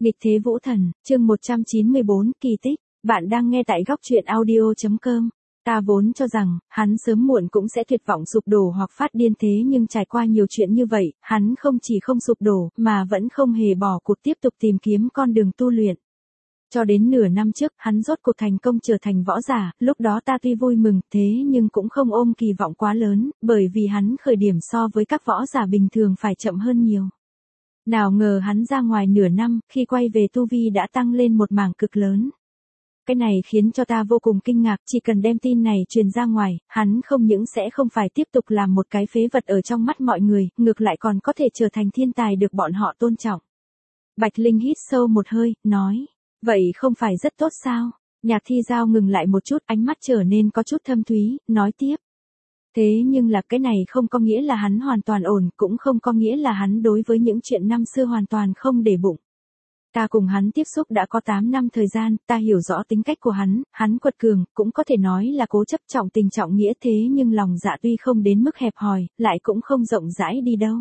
Nghịch thế vũ thần, chương 194, kỳ tích. Bạn đang nghe tại góc truyện audio.com. Ta vốn cho rằng, hắn sớm muộn cũng sẽ tuyệt vọng sụp đổ hoặc phát điên, thế nhưng trải qua nhiều chuyện như vậy, hắn không chỉ không sụp đổ, mà vẫn không hề bỏ cuộc tiếp tục tìm kiếm con đường tu luyện. Cho đến nửa năm trước, hắn rốt cuộc thành công trở thành võ giả, lúc đó ta tuy vui mừng, thế nhưng cũng không ôm kỳ vọng quá lớn, bởi vì hắn khởi điểm so với các võ giả bình thường phải chậm hơn nhiều. Nào ngờ hắn ra ngoài nửa năm, khi quay về tu vi đã tăng lên một mảng cực lớn. Cái này khiến cho ta vô cùng kinh ngạc, chỉ cần đem tin này truyền ra ngoài, hắn không những sẽ không phải tiếp tục làm một cái phế vật ở trong mắt mọi người, ngược lại còn có thể trở thành thiên tài được bọn họ tôn trọng. Bạch Linh hít sâu một hơi, nói, vậy không phải rất tốt sao? Nhạc Thi Giao ngừng lại một chút, ánh mắt trở nên có chút thâm thúy, nói tiếp. Thế nhưng là cái này không có nghĩa là hắn hoàn toàn ổn, cũng không có nghĩa là hắn đối với những chuyện năm xưa hoàn toàn không để bụng. Ta cùng hắn tiếp xúc đã có 8 năm thời gian, ta hiểu rõ tính cách của hắn quật cường, cũng có thể nói là cố chấp trọng tình trọng nghĩa, thế nhưng lòng dạ tuy không đến mức hẹp hòi, lại cũng không rộng rãi đi đâu.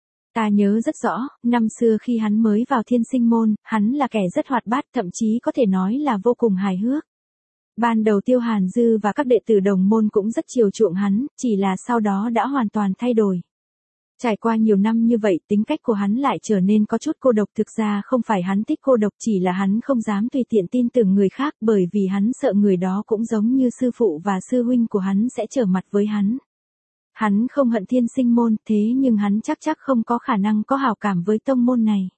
Ta nhớ rất rõ, năm xưa khi hắn mới vào Thiên Sinh môn, hắn là kẻ rất hoạt bát, thậm chí có thể nói là vô cùng hài hước. Ban đầu Tiêu Hàn Dư và các đệ tử đồng môn cũng rất chiều chuộng hắn, chỉ là sau đó đã hoàn toàn thay đổi. Trải qua nhiều năm như vậy, tính cách của hắn lại trở nên có chút cô độc, thực ra không phải hắn thích cô độc, chỉ là hắn không dám tùy tiện tin tưởng người khác, bởi vì hắn sợ người đó cũng giống như sư phụ và sư huynh của hắn sẽ trở mặt với hắn. Hắn không hận Thiên Sinh môn, thế nhưng hắn chắc không có khả năng có hảo cảm với tông môn này.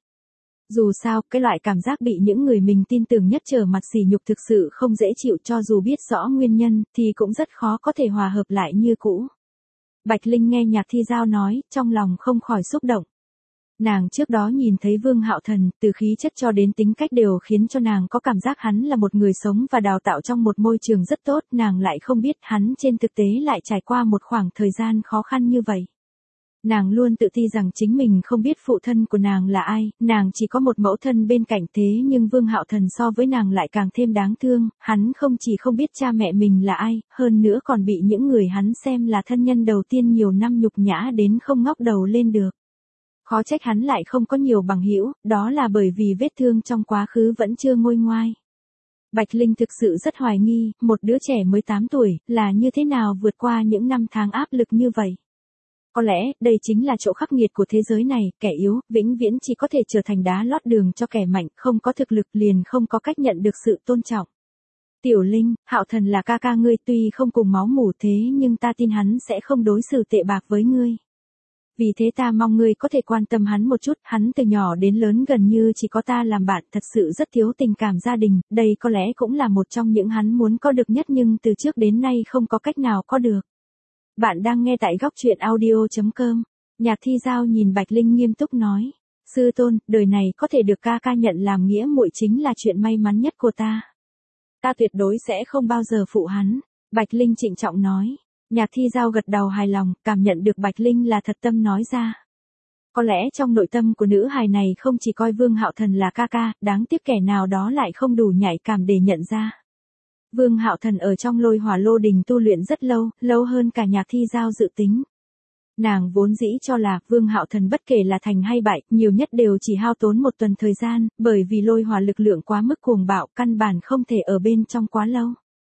Dù sao, cái loại cảm giác bị những người mình tin tưởng nhất trở mặt sỉ nhục thực sự không dễ chịu, cho dù biết rõ nguyên nhân, thì cũng rất khó có thể hòa hợp lại như cũ. Bạch Linh nghe Nhạc Thi Giao nói, trong lòng không khỏi xúc động. Nàng trước đó nhìn thấy Vương Hạo Thần, từ khí chất cho đến tính cách đều khiến cho nàng có cảm giác hắn là một người sống và đào tạo trong một môi trường rất tốt, nàng lại không biết hắn trên thực tế lại trải qua một khoảng thời gian khó khăn như vậy. Nàng luôn tự ti rằng chính mình không biết phụ thân của nàng là ai, nàng chỉ có một mẫu thân bên cạnh, thế nhưng Vương Hạo Thần so với nàng lại càng thêm đáng thương, hắn không chỉ không biết cha mẹ mình là ai, hơn nữa còn bị những người hắn xem là thân nhân đầu tiên nhiều năm nhục nhã đến không ngóc đầu lên được. Khó trách hắn lại không có nhiều bằng hữu, đó là bởi vì vết thương trong quá khứ vẫn chưa nguôi ngoai. Bạch Linh thực sự rất hoài nghi, một đứa trẻ mới 8 tuổi, là như thế nào vượt qua những năm tháng áp lực như vậy. Có lẽ, đây chính là chỗ khắc nghiệt của thế giới này, kẻ yếu, vĩnh viễn chỉ có thể trở thành đá lót đường cho kẻ mạnh, không có thực lực liền không có cách nhận được sự tôn trọng. Tiểu Linh, Hạo Thần là ca ca ngươi, tuy không cùng máu mủ, thế nhưng ta tin hắn sẽ không đối xử tệ bạc với ngươi. Vì thế ta mong ngươi có thể quan tâm hắn một chút, hắn từ nhỏ đến lớn gần như chỉ có ta làm bạn, thật sự rất thiếu tình cảm gia đình, đây có lẽ cũng là một trong những hắn muốn có được nhất nhưng từ trước đến nay không có cách nào có được. Bạn đang nghe tại góc truyện audio.com. Nhạc Thi Giao nhìn Bạch Linh nghiêm túc nói. Sư tôn, đời này có thể được ca ca nhận làm nghĩa muội chính là chuyện may mắn nhất của ta. Ta tuyệt đối sẽ không bao giờ phụ hắn. Bạch Linh trịnh trọng nói. Nhạc Thi Giao gật đầu hài lòng, cảm nhận được Bạch Linh là thật tâm nói ra. Có lẽ trong nội tâm của nữ hài này không chỉ coi Vương Hạo Thần là ca ca, đáng tiếc kẻ nào đó lại không đủ nhạy cảm để nhận ra. Vương Hạo Thần ở trong Lôi Hỏa Lô Đình tu luyện rất lâu, lâu hơn cả Nhạc Thi Giao dự tính. Nàng vốn dĩ cho là Vương Hạo Thần bất kể là thành hay bại, nhiều nhất đều chỉ hao tốn một tuần thời gian, bởi vì lôi hỏa lực lượng quá mức cuồng bạo, căn bản không thể ở bên trong quá lâu.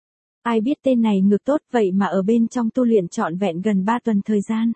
Ai biết tên này ngược tốt vậy mà ở bên trong tu luyện trọn vẹn gần 3 tuần thời gian.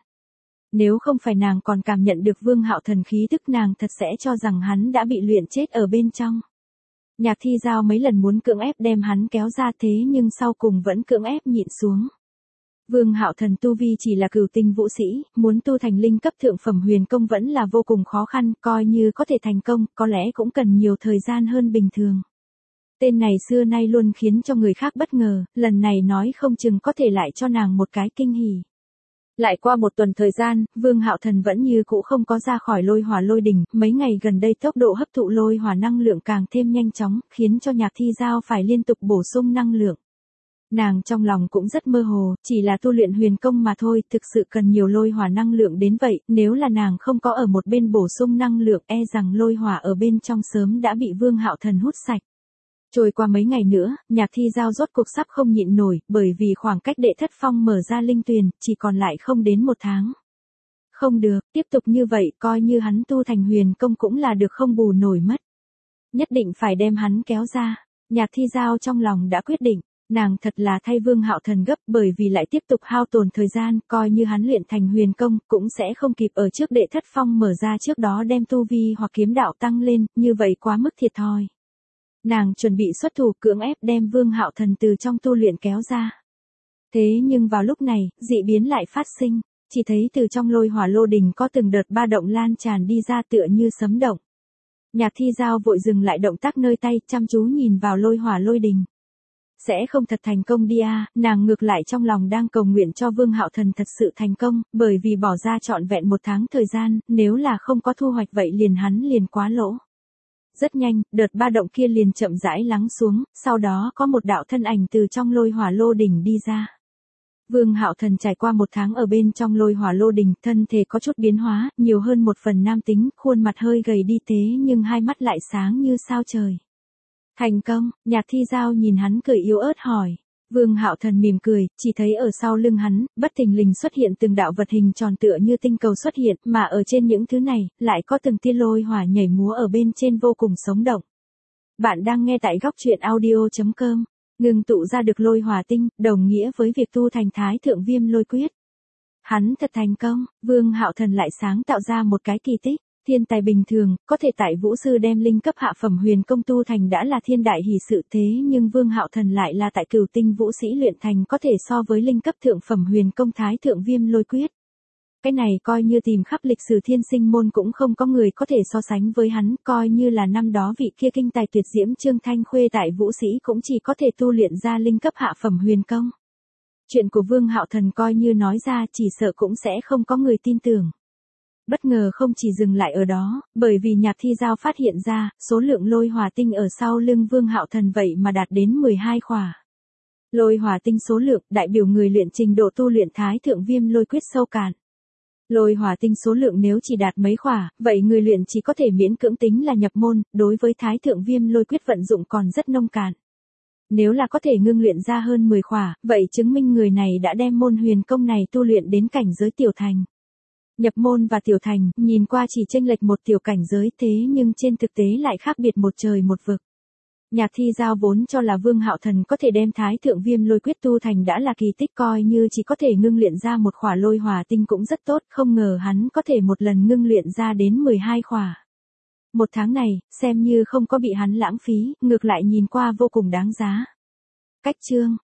Nếu không phải nàng còn cảm nhận được Vương Hạo Thần khí tức, nàng thật sẽ cho rằng hắn đã bị luyện chết ở bên trong. Nhạc Thi Giao mấy lần muốn cưỡng ép đem hắn kéo ra, thế nhưng sau cùng vẫn cưỡng ép nhịn xuống. Vương Hạo Thần tu vi chỉ là cửu tinh vũ sĩ, muốn tu thành linh cấp thượng phẩm huyền công vẫn là vô cùng khó khăn, coi như có thể thành công, có lẽ cũng cần nhiều thời gian hơn bình thường. Tên này xưa nay luôn khiến cho người khác bất ngờ, lần này nói không chừng có thể lại cho nàng một cái kinh hỉ. Lại qua một tuần thời gian, Vương Hạo Thần vẫn như cũ không có ra khỏi Lôi Hỏa Lôi Đỉnh, mấy ngày gần đây tốc độ hấp thụ lôi hỏa năng lượng càng thêm nhanh chóng, khiến cho Nhạc Thi Giao phải liên tục bổ sung năng lượng. Nàng trong lòng cũng rất mơ hồ, chỉ là tu luyện huyền công mà thôi, thực sự cần nhiều lôi hỏa năng lượng đến vậy, nếu là nàng không có ở một bên bổ sung năng lượng, e rằng lôi hỏa ở bên trong sớm đã bị Vương Hạo Thần hút sạch. Trôi qua mấy ngày nữa, Nhạc Thi Giao rốt cuộc sắp không nhịn nổi, bởi vì khoảng cách đệ thất phong mở ra linh tuyền, chỉ còn lại không đến 1 tháng. Không được, tiếp tục như vậy, coi như hắn tu thành huyền công cũng là được không bù nổi mất. Nhất định phải đem hắn kéo ra. Nhạc Thi Giao trong lòng đã quyết định, nàng thật là thay Vương Hạo Thần gấp, bởi vì lại tiếp tục hao tổn thời gian, coi như hắn luyện thành huyền công, cũng sẽ không kịp ở trước Đệ Thất Phong mở ra trước đó đem tu vi hoặc kiếm đạo tăng lên, như vậy quá mức thiệt thòi. Nàng chuẩn bị xuất thủ cưỡng ép đem Vương Hạo Thần từ trong tu luyện kéo ra. Thế nhưng vào lúc này, dị biến lại phát sinh, chỉ thấy từ trong Lôi Hỏa Lô Đình có từng đợt ba động lan tràn đi ra tựa như sấm động. Nhạc Thi Giao vội dừng lại động tác nơi tay, chăm chú nhìn vào Lôi Hỏa Lôi Đình. Sẽ không thật thành công đi à, nàng ngược lại trong lòng đang cầu nguyện cho Vương Hạo Thần thật sự thành công, bởi vì bỏ ra trọn vẹn 1 tháng thời gian, nếu là không có thu hoạch vậy hắn liền quá lỗ. Rất nhanh, đợt ba động kia liền chậm rãi lắng xuống, sau đó có một đạo thân ảnh từ trong Lôi Hỏa Lô Đỉnh đi ra. Vương Hạo Thần trải qua 1 tháng ở bên trong Lôi Hỏa Lô Đỉnh, thân thể có chút biến hóa, nhiều hơn 1 phần nam tính, khuôn mặt hơi gầy đi thế nhưng hai mắt lại sáng như sao trời. Thành công, Nhạc Thi Giao nhìn hắn cười yếu ớt hỏi. Vương Hạo Thần mỉm cười, chỉ thấy ở sau lưng hắn, bất thình lình xuất hiện từng đạo vật hình tròn tựa như tinh cầu xuất hiện, mà ở trên những thứ này, lại có từng tia lôi hỏa nhảy múa ở bên trên vô cùng sống động. Bạn đang nghe tại góc truyện audio.com. Ngừng tụ ra được lôi hỏa tinh, đồng nghĩa với việc tu thành Thái Thượng Viêm Lôi Quyết. Hắn thật thành công, Vương Hạo Thần lại sáng tạo ra một cái kỳ tích. Thiên tài bình thường, có thể tại vũ sư đem linh cấp hạ phẩm huyền công tu thành đã là thiên đại hỷ sự, thế nhưng Vương Hạo Thần lại là tại Cửu Tinh vũ sĩ luyện thành có thể so với linh cấp thượng phẩm huyền công Thái Thượng Viêm Lôi Quyết. Cái này coi như tìm khắp lịch sử thiên sinh môn cũng không có người có thể so sánh với hắn, coi như là năm đó vị kia kinh tài tuyệt diễm Trương Thanh Khuê tại vũ sĩ cũng chỉ có thể tu luyện ra linh cấp hạ phẩm huyền công. Chuyện của Vương Hạo Thần coi như nói ra chỉ sợ cũng sẽ không có người tin tưởng. Bất ngờ không chỉ dừng lại ở đó, bởi vì Nhạc Thi Giao phát hiện ra, số lượng lôi hỏa tinh ở sau lưng Vương Hạo Thần vậy mà đạt đến 12 khỏa. Lôi hỏa tinh số lượng, đại biểu người luyện trình độ tu luyện Thái Thượng Viêm Lôi Quyết sâu cạn. Lôi hỏa tinh số lượng nếu chỉ đạt mấy khỏa, vậy người luyện chỉ có thể miễn cưỡng tính là nhập môn, đối với Thái Thượng Viêm Lôi Quyết vận dụng còn rất nông cạn. Nếu là có thể ngưng luyện ra hơn 10 khỏa, vậy chứng minh người này đã đem môn huyền công này tu luyện đến cảnh giới tiểu thành. Nhập môn và tiểu thành, nhìn qua chỉ chênh lệch một tiểu cảnh giới, thế nhưng trên thực tế lại khác biệt một trời một vực. Nhạc Thi Giao vốn cho là Vương Hạo Thần có thể đem Thái Thượng Viêm Lôi Quyết tu thành đã là kỳ tích, coi như chỉ có thể ngưng luyện ra một khỏa lôi hỏa tinh cũng rất tốt, không ngờ hắn có thể một lần ngưng luyện ra đến 12 khỏa. 1 tháng này, xem như không có bị hắn lãng phí, ngược lại nhìn qua vô cùng đáng giá. Cách chương